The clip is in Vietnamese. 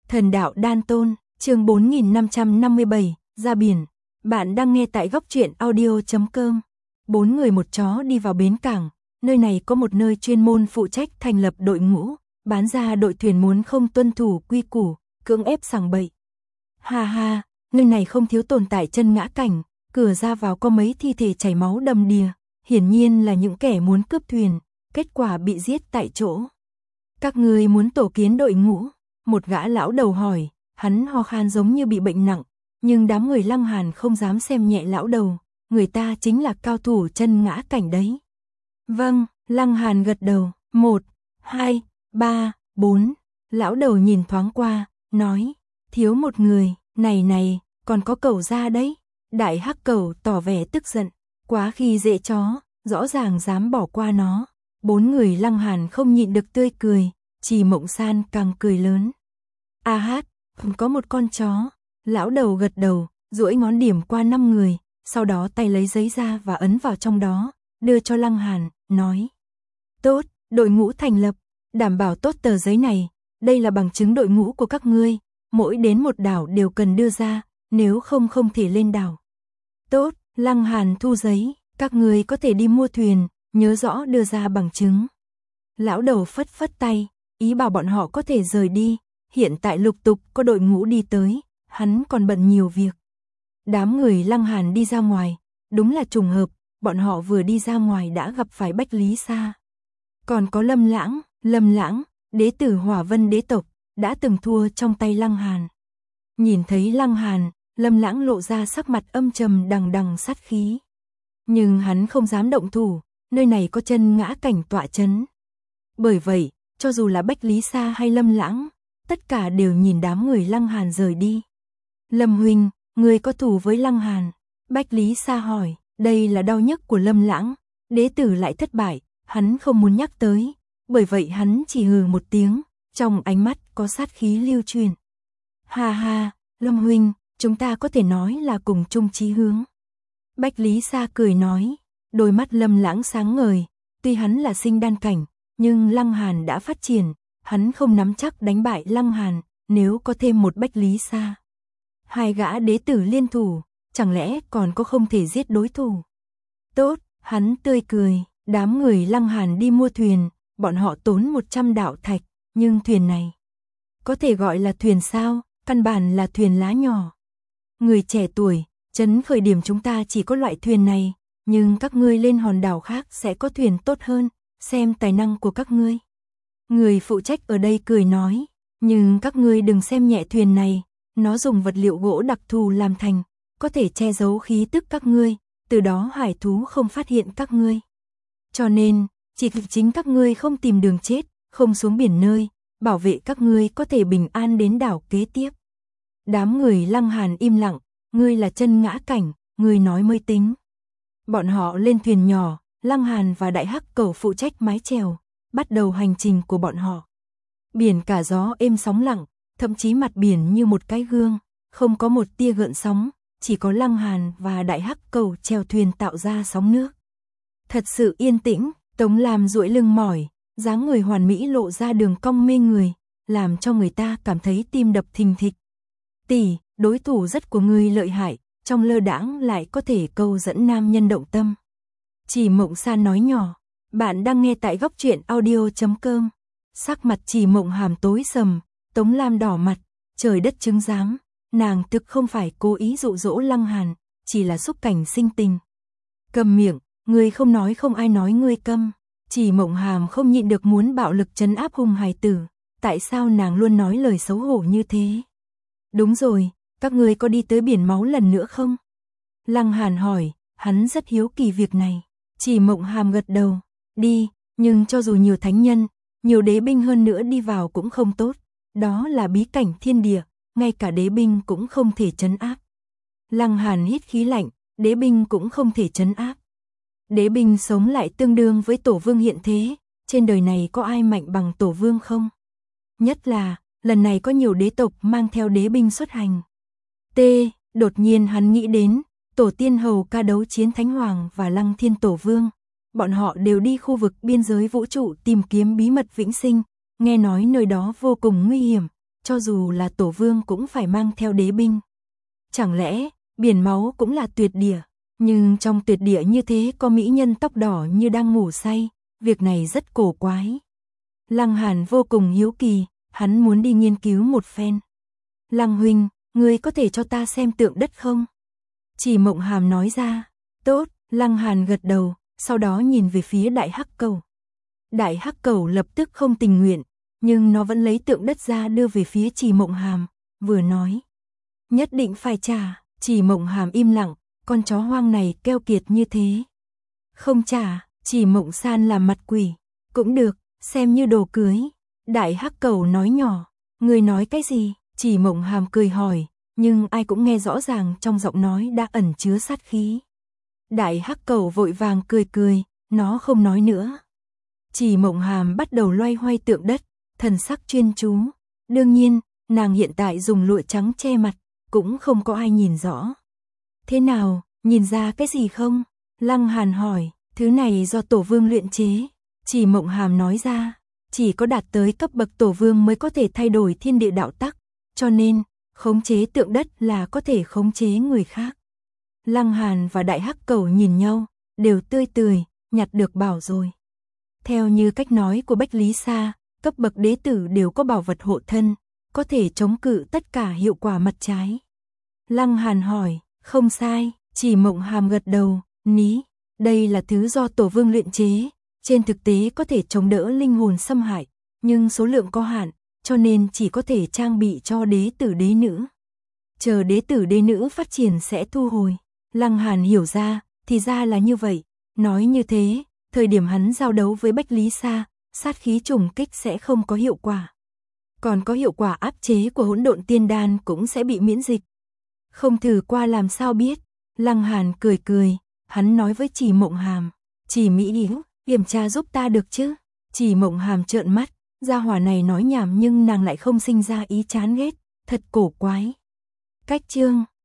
Thần đạo đan tôn, chương 4557, ra biển. Bạn đang nghe tại góc truyện audio.com. 4 người một chó đi vào bến cảng, nơi này có một nơi chuyên môn phụ trách thành lập đội ngũ, bán ra đội thuyền muốn không tuân thủ quy củ, cưỡng ép sằng bậy. Ha ha, nơi này không thiếu tồn tại chân ngã cảnh, cửa ra vào có mấy thi thể chảy máu đầm đìa, hiển nhiên là những kẻ muốn cướp thuyền, kết quả bị giết tại chỗ. Các người muốn tổ kiến đội ngũ? Một gã lão đầu hỏi, hắn ho khan giống như bị bệnh nặng, nhưng đám người Lăng Hàn không dám xem nhẹ lão đầu, người ta chính là cao thủ chân ngã cảnh đấy. Vâng, Lăng Hàn gật đầu, 1, 2, 3, 4, lão đầu nhìn thoáng qua, nói, thiếu một người, này, còn có cẩu ra đấy. Đại hắc cẩu tỏ vẻ tức giận, quá khi dễ chó, rõ ràng dám bỏ qua nó. 4 người Lăng Hàn không nhịn được tươi cười, Trì Mộng San càng cười lớn. A hát, có một con chó. Lão đầu gật đầu, duỗi ngón điểm qua 5 người, sau đó tay lấy giấy ra và ấn vào trong đó, đưa cho Lăng Hàn, nói. Tốt, đội ngũ thành lập, đảm bảo tốt tờ giấy này, đây là bằng chứng đội ngũ của các ngươi, mỗi đến một đảo đều cần đưa ra, nếu không không thể lên đảo. Tốt, Lăng Hàn thu giấy, các ngươi có thể đi mua thuyền, nhớ rõ đưa ra bằng chứng. Lão đầu phất phất tay, ý bảo bọn họ có thể rời đi, hiện tại lục tục có đội ngũ đi tới, hắn còn bận nhiều việc. Đám người Lăng Hàn đi ra ngoài, đúng là trùng hợp, bọn họ vừa đi ra ngoài đã gặp phải Bách Lý Sa. Còn có Lâm Lãng, đế tử Hỏa Vân đế tộc, đã từng thua trong tay Lăng Hàn. Nhìn thấy Lăng Hàn, Lâm Lãng lộ ra sắc mặt âm trầm đằng đằng sát khí. Nhưng hắn không dám động thủ, nơi này có chân ngã cảnh tọa chấn. Bởi vậy, cho dù là Bách Lý Sa hay Lâm Lãng, tất cả đều nhìn đám người Lăng Hàn rời đi. Lâm huynh, người có thù với Lăng Hàn? Bách Lý Sa hỏi, đây là đau nhức của Lâm Lãng, đế tử lại thất bại, hắn không muốn nhắc tới, bởi vậy hắn chỉ hừ một tiếng, trong ánh mắt có sát khí lưu truyền. Ha ha, Lâm huynh, chúng ta có thể nói là cùng chung chí hướng. Bách Lý Sa cười nói, đôi mắt Lâm Lãng sáng ngời, tuy hắn là sinh đan cảnh, nhưng Lăng Hàn đã phát triển, hắn không nắm chắc đánh bại Lăng Hàn, nếu có thêm một Bách Lý Sa. Hai gã đế tử liên thủ, chẳng lẽ còn có không thể giết đối thủ. Tốt, hắn tươi cười, đám người Lăng Hàn đi mua thuyền, bọn họ tốn 100 đạo thạch, nhưng thuyền này có thể gọi là thuyền sao, căn bản là thuyền lá nhỏ. Người trẻ tuổi, trấn khởi điểm chúng ta chỉ có loại thuyền này, nhưng các ngươi lên hòn đảo khác sẽ có thuyền tốt hơn, xem tài năng của các ngươi. Người phụ trách ở đây cười nói, nhưng các ngươi đừng xem nhẹ thuyền này, nó dùng vật liệu gỗ đặc thù làm thành, có thể che giấu khí tức các ngươi, từ đó hải thú không phát hiện các ngươi. Cho nên, chỉ chính các ngươi không tìm đường chết, không xuống biển nơi, bảo vệ các ngươi có thể bình an đến đảo kế tiếp. Đám người Lăng Hàn im lặng, ngươi là chân ngã cảnh, ngươi nói mới tính. Bọn họ lên thuyền nhỏ, Lăng Hàn và Đại Hắc Cẩu phụ trách mái chèo, bắt đầu hành trình của bọn họ. Biển cả gió êm sóng lặng, thậm chí mặt biển như một cái gương, không có một tia gợn sóng, chỉ có Lăng Hàn và Đại Hắc Cẩu chèo thuyền tạo ra sóng nước. Thật sự yên tĩnh, Tống Lam duỗi lưng mỏi, dáng người hoàn mỹ lộ ra đường cong mê người, làm cho người ta cảm thấy tim đập thình thịch. Tỷ, đối thủ rất của ngươi lợi hại, trong lơ đãng lại có thể câu dẫn nam nhân động tâm. Trì Mộng San nói nhỏ, bạn đang nghe tại góc truyện audio.com. Sắc mặt Trì Mộng Hàm tối sầm, Tống Lam đỏ mặt, trời đất chứng giám, nàng thực không phải cố ý dụ dỗ Lăng Hàn, chỉ là xúc cảnh sinh tình. Câm miệng, ngươi không nói không ai nói ngươi câm. Trì Mộng Hàm không nhịn được muốn bạo lực trấn áp hung hài tử, tại sao nàng luôn nói lời xấu hổ như thế? Đúng rồi, các ngươi có đi tới biển máu lần nữa không? Lăng Hàn hỏi, hắn rất hiếu kỳ việc này. Trì Mộng Hàm gật đầu, đi, nhưng cho dù nhiều thánh nhân, nhiều đế binh hơn nữa đi vào cũng không tốt, đó là bí cảnh thiên địa, ngay cả đế binh cũng không thể trấn áp. Lăng Hàn hít khí lạnh, đế binh cũng không thể trấn áp. Đế binh sống lại tương đương với tổ vương hiện thế, trên đời này có ai mạnh bằng tổ vương không? Nhất là, lần này có nhiều đế tộc mang theo đế binh xuất hành. Đột nhiên hắn nghĩ đến, tổ tiên hầu ca đấu chiến Thánh Hoàng và Lăng Thiên Tổ Vương. Bọn họ đều đi khu vực biên giới vũ trụ tìm kiếm bí mật vĩnh sinh, nghe nói nơi đó vô cùng nguy hiểm, cho dù là tổ vương cũng phải mang theo đế binh. Chẳng lẽ, biển máu cũng là tuyệt địa, nhưng trong tuyệt địa như thế có mỹ nhân tóc đỏ như đang ngủ say, việc này rất cổ quái. Lăng Hàn vô cùng hiếu kỳ, hắn muốn đi nghiên cứu một phen. Lăng huynh, ngươi có thể cho ta xem tượng đất không? Chỉ Mộng Hàm nói ra. Tốt, Lăng Hàn gật đầu, sau đó nhìn về phía Đại Hắc Cẩu. Đại Hắc Cẩu lập tức không tình nguyện, nhưng nó vẫn lấy tượng đất ra đưa về phía Chỉ Mộng Hàm, vừa nói. Nhất định phải trả. Chỉ Mộng Hàm im lặng, con chó hoang này keo kiệt như thế. Không trả, Chỉ Mộng San làm mặt quỷ. Cũng được, xem như đồ cưới. Đại Hắc Cẩu nói nhỏ. Người nói cái gì? Chỉ Mộng Hàm cười hỏi, nhưng ai cũng nghe rõ ràng trong giọng nói đã ẩn chứa sát khí. Đại Hắc Cẩu vội vàng cười cười, nó không nói nữa. Chỉ Mộng Hàm bắt đầu loay hoay tượng đất, thần sắc chuyên chú. Đương nhiên, nàng hiện tại dùng lụa trắng che mặt, cũng không có ai nhìn rõ. Thế nào, nhìn ra cái gì không? Lăng Hàn hỏi, thứ này do tổ vương luyện chế. Chỉ Mộng Hàm nói ra, chỉ có đạt tới cấp bậc tổ vương mới có thể thay đổi thiên địa đạo tắc, cho nên, khống chế tượng đất là có thể khống chế người khác. Lăng Hàn và Đại Hắc Cẩu nhìn nhau, đều tươi tươi, nhặt được bảo rồi. Theo như cách nói của Bách Lý Sa, cấp bậc đế tử đều có bảo vật hộ thân, có thể chống cự tất cả hiệu quả mặt trái. Lăng Hàn hỏi, không sai, Chỉ Mộng Hàm gật đầu, ní, đây là thứ do tổ vương luyện chế, trên thực tế có thể chống đỡ linh hồn xâm hại, nhưng số lượng có hạn, cho nên chỉ có thể trang bị cho đế tử đế nữ. Chờ đế tử đế nữ phát triển sẽ thu hồi. Lăng Hàn hiểu ra, thì ra là như vậy, nói như thế, thời điểm hắn giao đấu với Bách Lý Sa, sát khí trùng kích sẽ không có hiệu quả. Còn có hiệu quả áp chế của hỗn độn tiên đan cũng sẽ bị miễn dịch. Không thử qua làm sao biết. Lăng Hàn cười cười, hắn nói với Chỉ Mộng Hàm, Chỉ Mỹ Điếu, kiểm tra giúp ta được chứ? Chỉ Mộng Hàm trợn mắt, gia hỏa này nói nhảm nhưng nàng lại không sinh ra ý chán ghét, thật cổ quái. Cách chương